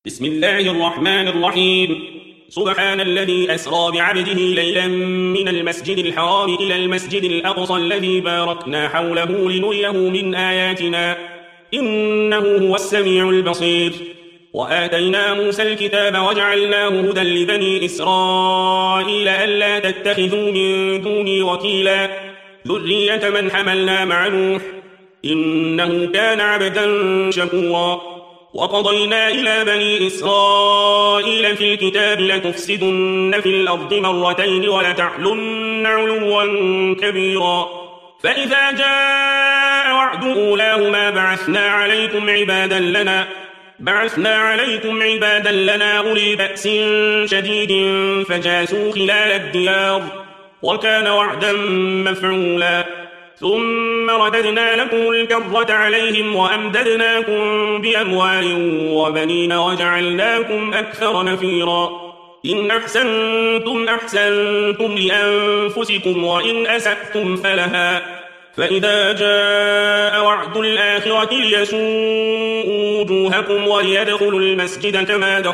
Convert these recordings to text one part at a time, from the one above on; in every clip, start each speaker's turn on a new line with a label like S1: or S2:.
S1: بسم الله الرحمن الرحيم. سبحان الذي أسرى بعبده ليلا من المسجد الحرام إلى المسجد الأقصى الذي باركنا حوله لنريه من آياتنا إنه هو السميع البصير. وآتينا موسى الكتاب وجعلناه هدى لبني إسرائيل ألا تتخذوا من دوني وكيلا ذرية من حملنا مع نوح إنه كان عبدا شكورا. وقضينا إلى بني إسرائيل في الكتاب لتفسدن في الأرض مرتين ولتعلن علوا كبيرا. فإذا جاء وعد أولاهما بعثنا عليكم عبادا لنا أولي بأس شديد فجاسوا خلال الديار وكان وعدا مفعولا. ثم رددنا لكم الكرة عليهم وأمددناكم بأموال وبنين وجعلناكم أكثر نفيرا. إن أحسنتم لأنفسكم وإن أسأتم فلها. فإذا جاء وعد الآخرة ليسوءوا وجوهكم وليدخلوا المسجد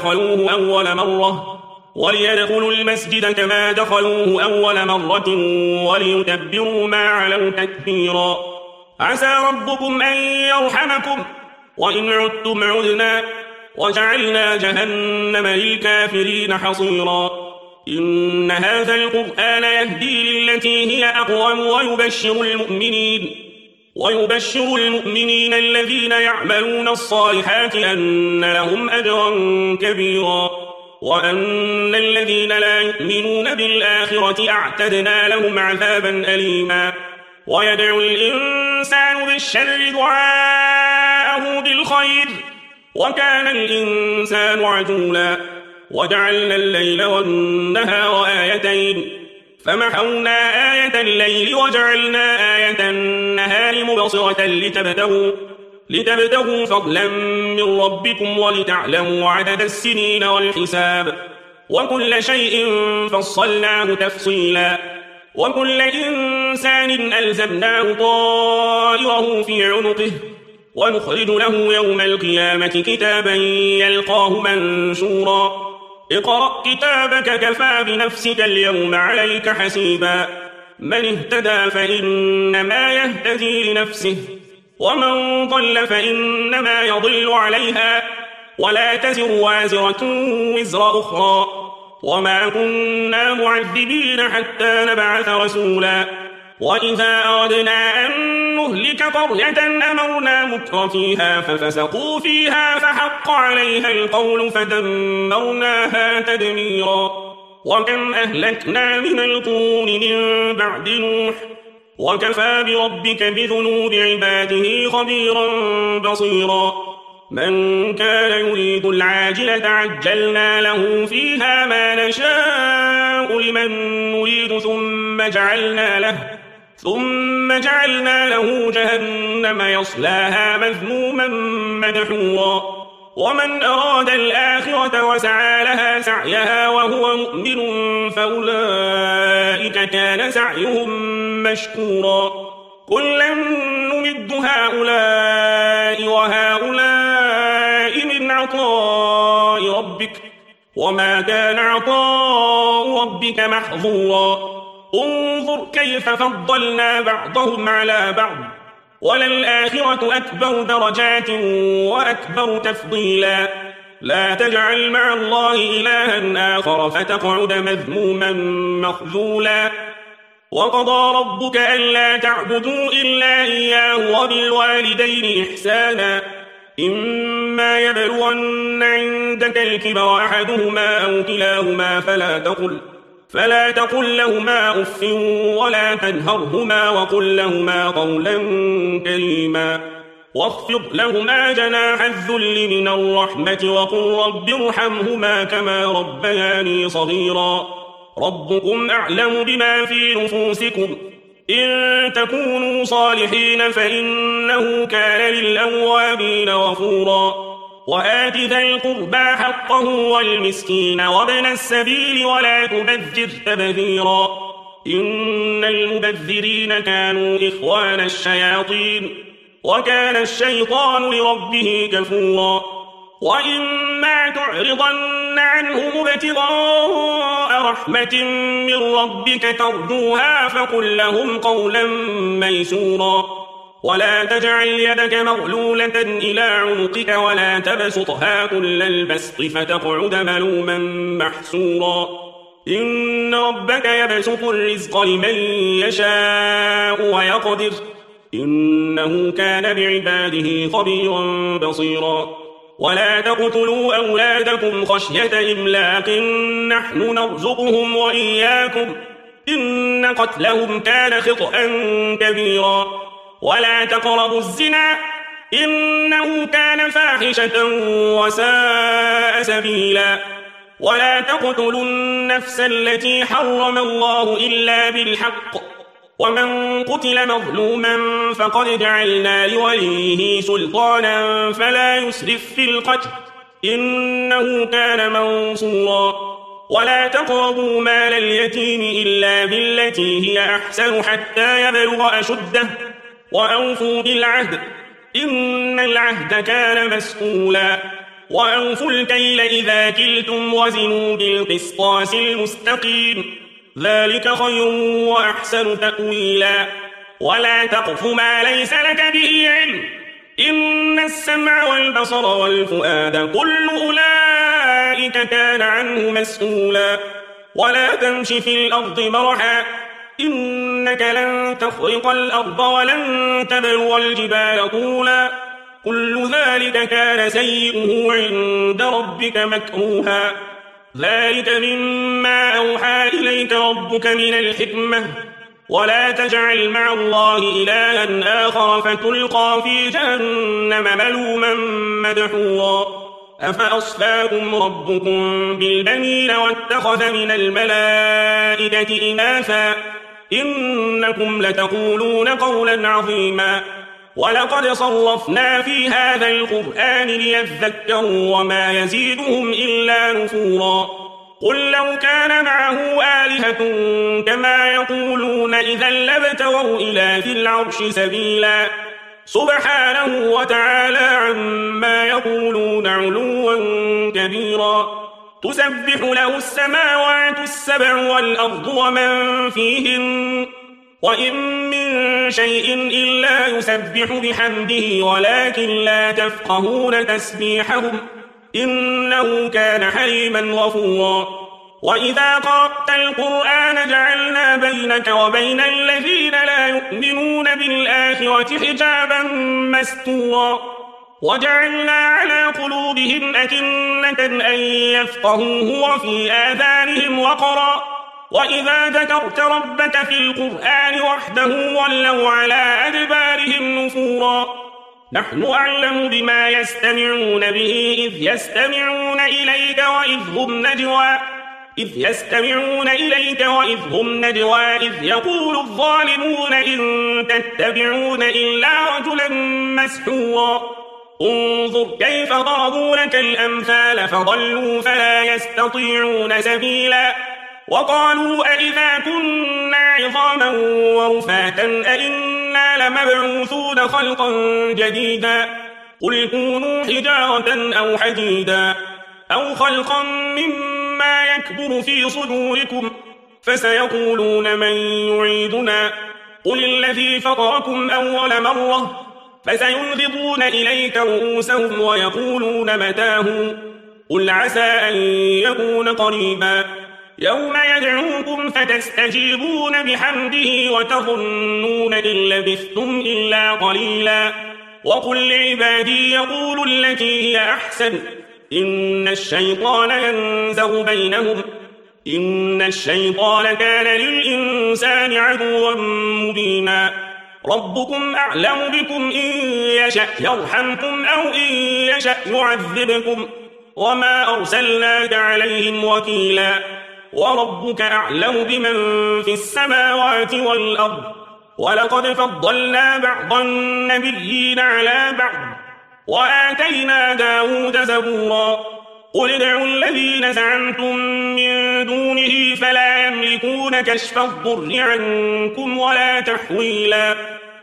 S1: كما دخلوه أول مرة وليتبروا ما علوا تتبيرا. عسى ربكم أن يرحمكم وإن عدتم عدنا وجعلنا جهنم للكافرين حصيرا. إن هذا القرآن يهدي للتي هي أقوم ويبشر المؤمنين الذين يعملون الصالحات أن لهم أجرا كبيرا وأن الذين لا يؤمنون بالآخرة أعتدنا لهم عذابا أليما. ويدعو الإنسان بالشر دعاءه بالخير وكان الإنسان عجولا. وجعلنا الليل والنهار آيتين فمحونا آية الليل وجعلنا آية النهار مبصرة لتبتغوا فضلا من ربكم ولتعلموا عدد السنين والحساب وكل شيء فصلناه تفصيلا. وكل إنسان ألزمناه طائره في عنقه ونخرج له يوم القيامة كتابا يلقاه منشورا. اقرأ كتابك كفى بنفسك اليوم عليك حسيبا. من اهتدى فإنما يهتدي لنفسه ومن ضل فإنما يضل عليها ولا تزر وازرة وزر أخرى وما كنا معذبين حتى نبعث رسولا. وإذا أردنا أن نهلك قرية أمرنا متر فيها ففسقوا فيها فحق عليها القول فدمرناها تدميرا. وكم أهلكنا من القرون من بعد نوح وكفى بربك بذنوب عباده خبيرا بصيرا. من كان يريد العاجلة عجلنا له فيها ما نشاء لمن نريد ثم جعلنا له جهنم يصلاها مذموما مدحورا. ومن أراد الآخرة وسعى لها سعيها وهو مؤمن فأولئك كان سعيهم مشكورا. كلا نمد هؤلاء وهؤلاء من عطاء ربك وما كان عطاء ربك محظورا. انظر كيف فضلنا بعضهم على بعض وللآخرة أكبر درجات وأكبر تفضيلا. لا تجعل مع الله إلها آخر فتقعد مذموما مخذولا. وقضى ربك ألا تعبدوا إلا إياه وبالوالدين إحسانا. إما يبلغن عندك الكبر أحدهما أو كلاهما فلا تقل لهما أف ولا تنهرهما وقل لهما قولا كريما. واخفض لهما جناح الذل من الرحمة وقل رب ارحمهما كما ربياني صغيرا. ربكم أعلم بما في نفوسكم إن تكونوا صالحين فإنه كان للأوابين غفورا. وآت ذا القربى حقه والمسكين وابن السبيل ولا تبذر تبذيرا. إن المبذرين كانوا إخوان الشياطين وكان الشيطان لربه كفورا. وإما لتعرضن عنهم ابتغاء رحمة من ربك ترجوها فقل لهم قولا ميسورا ولا تجعل يدك مغلولة إلى عنقك ولا تبسطها كل البسط فتقعد ملوما محسورا إن ربك يبسط الرزق لمن يشاء ويقدر إنه كان بعباده خبيرا بصيرا ولا تقتلوا أولادكم خشية إملاق نحن نرزقهم وإياكم إن قتلهم كان خطأ كبيرا ولا تقربوا الزنا إنه كان فاحشة وساء سبيلا ولا تقتلوا النفس التي حرم الله إلا بالحق ومن قتل مظلوما فقد جعلنا لوليه سلطانا فلا يسرف في القتل إنه كان منصورا ولا تقربوا مال اليتيم إلا بالتي هي أحسن حتى يبلغ أشده وأوفوا بالعهد إن العهد كان مسؤولا وأوفوا الكيل إذا كلتم وزنوا بالقسطاس المستقيم ذلك خير وأحسن تأويلا ولا تقف ما ليس لك به علم إن السمع والبصر والفؤاد كل أولئك كان عنه مسؤولا ولا تمش في الأرض مرحا إنك لن تخرق الأرض ولن تبلغ الجبال طولا كل ذلك كان سيئه عند ربك مكروها ذلك مما أوحى إليك ربك من الحكمة ولا تجعل مع الله إلها آخر فتلقى في جهنم ملوما مدحورا أفأصفاكم ربكم بالبنين واتخذ من الملائكة إناثا إنكم لتقولون قولا عظيما ولقد صرفنا في هذا القرآن ليذكروا وما يزيدهم إلا نفورا قل لو كان معه آلهة كما يقولون إذا لابتغوا إلى ذي العرش سبيلا سبحانه وتعالى عما يقولون علوا كبيرا تسبح له السماوات السبع والأرض ومن فيهن وإن من شيء إلا يسبح بحمده ولكن لا تفقهون تسبيحهم إنه كان حليما غفورا وإذا قرأت القرآن جعلنا بينك وبين الذين لا يؤمنون بالآخرة حجابا مستورا وجعلنا على قلوبهم أكنة أن يفقهوه وفي آذانهم وقرا وإذا ذكرت ربك في القرآن وحده ولوا على أدبارهم نفورا نحن أعلم بما يستمعون به إذ يستمعون إليك وإذ هم نجوى إذ يقول الظالمون إن تتبعون إلا رجلا مسحورا انظر كيف ضربوا لك الأمثال فضلوا فلا يستطيعون سبيلا وقالوا أئذا كنا عظاما ورفاتا أئنا لمبعوثون خلقا جديدا قل كونوا حجارة أو حديدا أو خلقا مما يكبر في صدوركم فسيقولون من يعيدنا قل الذي فطركم أول مرة فسينغضون إليك رؤوسهم ويقولون متاه قل عسى أن يكون قريبا يوم يدعوكم فتستجيبون بحمده وتظنون إن لبثتم إلا قليلا وقل لعبادي يقولوا التي هي أحسن إن الشيطان ينزغ بينهم إن الشيطان كان للإنسان عدوا مبينا ربكم أعلم بكم إن يشأ يرحمكم أو إن يشأ يعذبكم وما أرسلناك عليهم وكيلا وربك أعلم بمن في السماوات والأرض ولقد فضلنا بعض النبيين على بعض وآتينا داود زبورا قل ادعوا الذين زعمتم من دونه فلا يملكون كشف الضر عنكم ولا تحويلا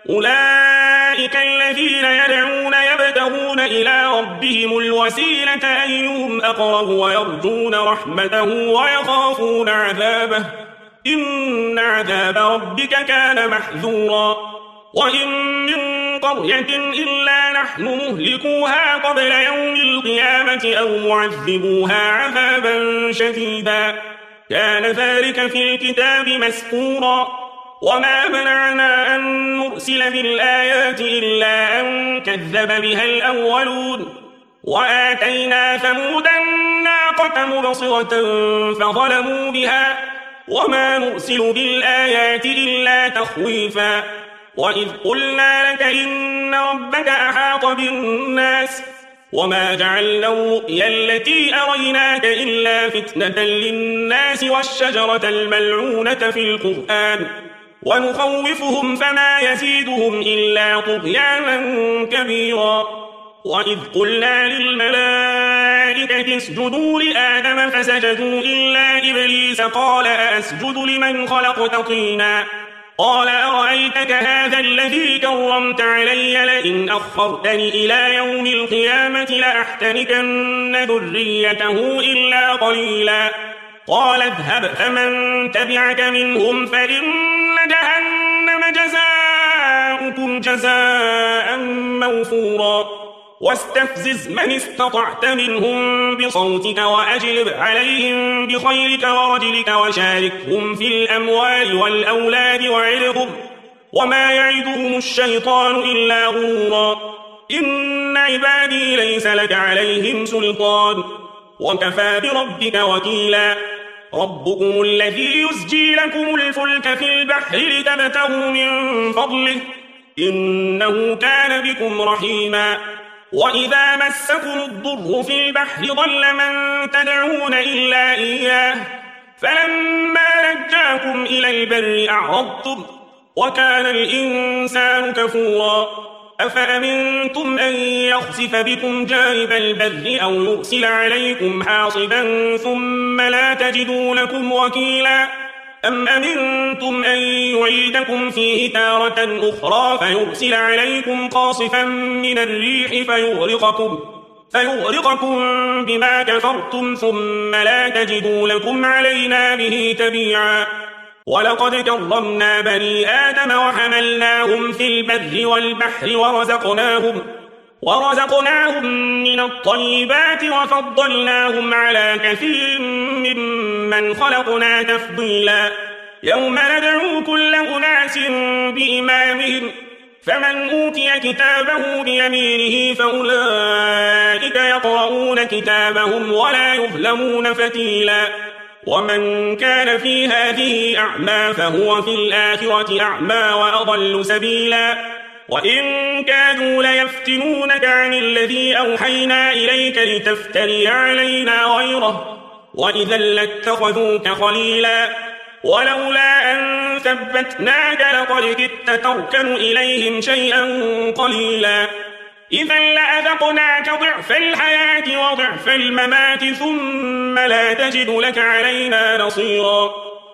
S1: أولئك الذين يدعون يبتغون إلى ربهم الوسيلة أيهم أقرب ويرجون رحمته ويخافون عذابه إن عذاب ربك كان محذورا وإن من قرية إلا نحن مهلكوها قبل يوم القيامة أو معذبوها عذابا شديدا كان ذلك في الكتاب مسطورا وما منعنا أن نرسل بالآيات إلا أن كذب بها الأولون وآتينا ثمود الناقة مبصرة فظلموا بها وما نرسل بالآيات إلا تخويفا وإذ قلنا لك إن ربك أحاط بالناس وما جعلنا الرؤيا التي أريناك إلا فتنة للناس والشجرة الملعونة في القرآن ونخوفهم فما يزيدهم إلا طغيانا كبيرا وإذ قلنا للملائكة اسجدوا لآدم فسجدوا إلا إبليس قال أأسجد لمن خلقت طينا قال أرأيتك هذا الذي كرمت علي لئن أخرتني إلى يوم القيامة لأحتنكن ذريته إلا قليلا قال اذهب فمن تبعك منهم فإن جهنم جزاؤكم جزاء موفورا واستفزز من استطعت منهم بصوتك وأجلب عليهم بخيلك ورجلك وشاركهم في الأموال والأولاد وعدهم وما يعدهم الشيطان إلا غرورا إن عبادي ليس لك عليهم سلطان وكفى بربك وكيلا ربكم الذي يسجي لكم الفلك في البحر لتبتغوا من فضله إنه كان بكم رحيما وإذا مسكم الضر في البحر ضل من تدعون إلا إياه فلما نجاكم إلى البر أعرضتم وكان الإنسان كفورا أفأمنتم أن يخسف بكم جانب البر أو يرسل عليكم حاصبا ثم لا تجدوا لكم وكيلا أم أمنتم أن يعيدكم فيه تارة أخرى فيرسل عليكم قاصفا من الريح فيغرقكم بما كفرتم ثم لا تجدوا لكم علينا به تبيعا ولقد كرمنا بني آدم وحملناهم في البر والبحر ورزقناهم من الطيبات وفضلناهم على كثير ممن خلقنا تفضيلا يوم ندعو كل أناس بإمامهم فمن أوتي كتابه بيمينه فأولئك يقرؤون كتابهم ولا يظلمون فتيلا ومن كان في هذه أعمى فهو في الآخرة أعمى وأضل سبيلا وإن كادوا ليفتنونك عن الذي أوحينا إليك لتفتري علينا غيره وإذا لاتخذوك خليلا ولولا أن ثبتناك لقد كدت تركن إليهم شيئا قليلا إذا لأذقناك ضعف الحياة وضعف الممات ثم لا تجد لك علينا نصيرا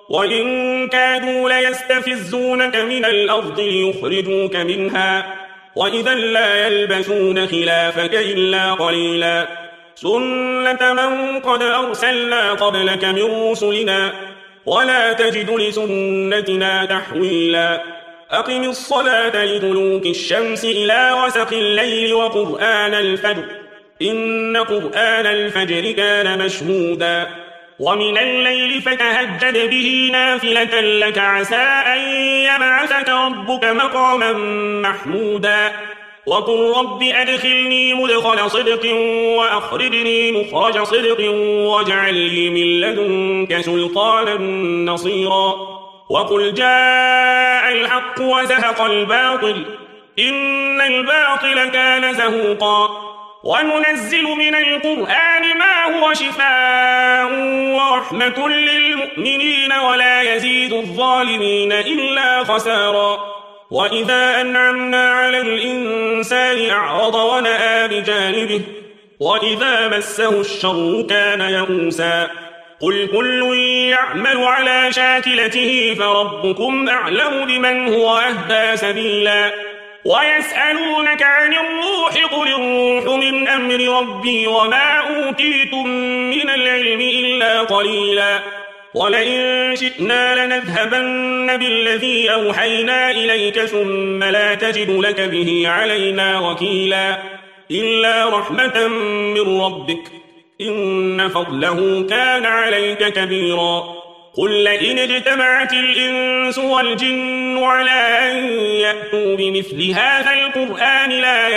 S1: وإن كادوا ليستفزونك من الأرض ليخرجوك منها وإذا لا يلبثون خلافك إلا قليلا سنة من قد أرسلنا قبلك من رسلنا ولا تجد لسنتنا تحويلا أقم الصلاة لدلوك الشمس إلى غسق الليل وقرآن الفجر إن قرآن الفجر كان مشهودا ومن الليل فتهجد به نافلة لك عسى أن يبعثك ربك مقاما محمودا وقل رب أدخلني مدخل صدق وأخرجني مخرج صدق واجعل لي من لدنك سلطانا نصيرا وقل جاء الحق وزهق الباطل إن الباطل كان زهوقا وننزل من القرآن ما هو شفاء ورحمة للمؤمنين ولا يزيد الظالمين إلا خسارا وإذا أنعمنا على الإنسان أعرض ونأى بجانبه وإذا مسه الشر كان يئوسا قل كل يعمل على شاكلته فربكم أعلم بمن هو أهدى سبيلا ويسألونك عن الروح قل الروح من أمر ربي وما أوتيتم من العلم إلا قليلا ولئن شئنا لنذهبن بالذي أوحينا إليك ثم لا تجد لك به علينا وكيلا إلا رحمة من ربك إن فضله كان عليك كبيرا قل لئن اجتمعت الإنس والجن على أن يأتوا بمثل هذا القرآن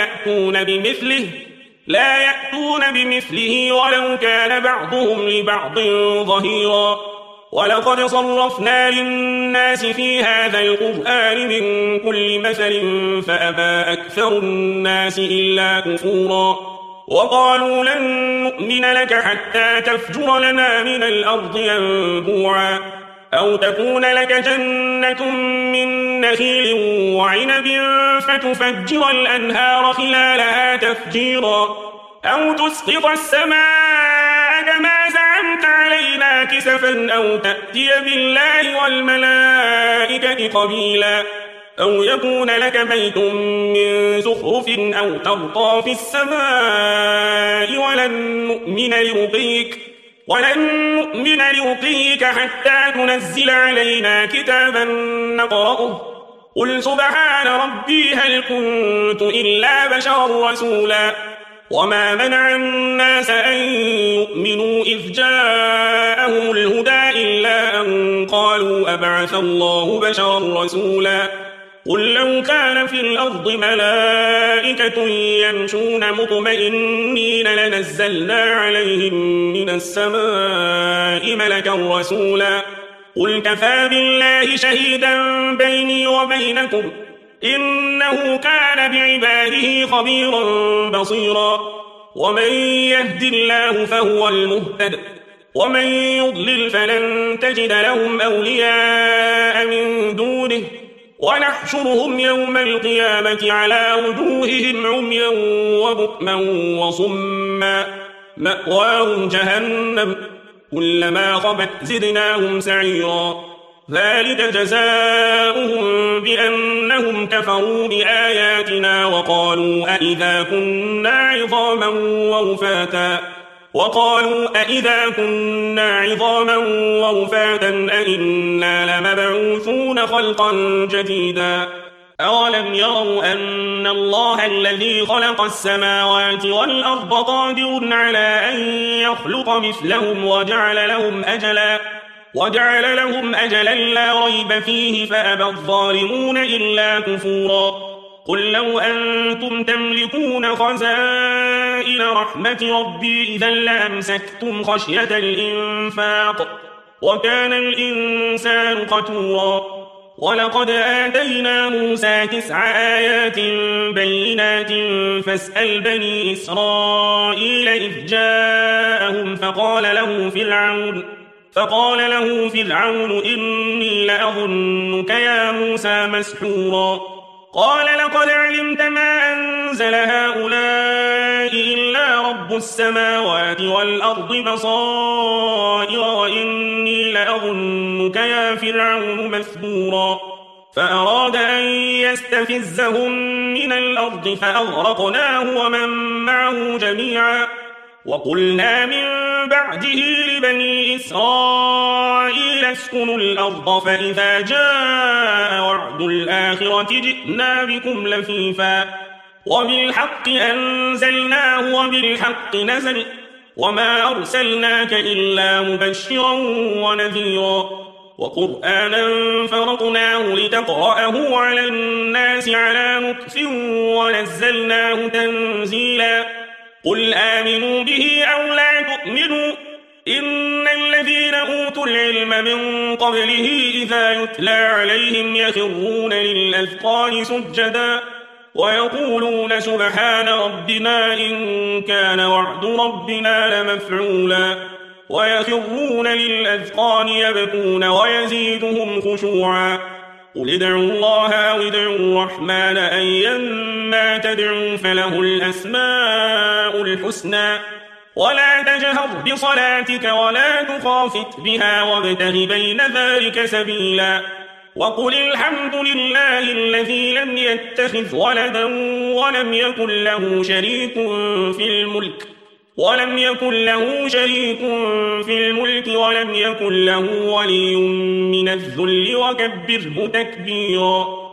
S1: لا يأتون بمثله ولو كان بعضهم لبعض ظهيرا ولقد صرفنا للناس في هذا القرآن من كل مثل فأبى أكثر الناس إلا كفورا وقالوا لن نؤمن لك حتى تفجر لنا من الأرض ينبوعا أو تكون لك جنة من نخيل وعنب فتفجر الأنهار خلالها تفجيرا أو تسقط السماء كما زعمت علينا كسفا أو تأتي بالله والملائكة قبيلا أو يكون لك بيت من زخرف أو ترقى في السماء ولن نؤمن لرقيك حتى تنزل علينا كتابا نقرأه قل سبحان ربي هل كنت إلا بشرا رسولا وما منع الناس أن يؤمنوا إذ جاءهم الهدى إلا أن قالوا أبعث الله بشرا رسولا قل لو كان في الأرض ملائكة يمشون مطمئنين لنزلنا عليهم من السماء ملكا رسولا قل كفى بالله شهيدا بيني وبينكم إنه كان بعباده خبيرا بصيرا ومن يهد الله فهو المهتد ومن يضلل فلن تجد لهم أولياء من دونه ونحشرهم يوم القيامة على وجوههم عميا وبكما وصما مأواهم جهنم كلما خبت زدناهم سعيرا ذلك جزاؤهم بأنهم كفروا بآياتنا وقالوا أئذا كنا عظاما ورفاتا أئنا لمبعوثون خلقا جديدا أولم يروا أن الله الذي خلق السماوات والأرض قادر على أن يخلق مثلهم وجعل لهم أجلا لا ريب فيه فأبى الظالمون إلا كفورا قل لو أنتم تملكون خزائن رحمة ربي إذا لأمسكتم خشية الإنفاق وكان الإنسان قتورا ولقد آتينا موسى 9 آيات بينات فاسأل بني إسرائيل إذ جاءهم فقال له فرعون إني لأظنك يا موسى مسحورا قال لقد علمت ما أنزل هؤلاء إلا رب السماوات والأرض بصائر وإني لأظنك يا فرعون مثبورا فأراد أن يستفزهم من الأرض فأغرقناه ومن معه جميعا وقلنا من بعده لبني إسرائيل اسكنوا الأرض فإذا جاء وعد الآخرة جئنا بكم لفيفا وبالحق أنزلناه وبالحق نزل وما أرسلناك إلا مبشرا ونذيرا وقرآنا فرقناه لتقرأه على الناس على مكث ونزلناه تنزيلا قل آمنوا به أو لا تؤمنوا إن الذين أوتوا العلم من قبله إذا يتلى عليهم يخرون للأذقان سجدا ويقولون سبحان ربنا إن كان وعد ربنا لمفعولا ويخرون للأذقان يبكون ويزيدهم خشوعا قل ادعوا الله أو ادعوا الرحمن أيما تدعوا فله الأسماء الحسنى ولا تجهر بصلاتك ولا تخافت بها وابتغ بين ذلك سبيلا وقل الحمد لله الذي لم يتخذ ولدا ولم يكن له شريك في الملك ولم يكن له ولي من الذل وكبره تكبيرا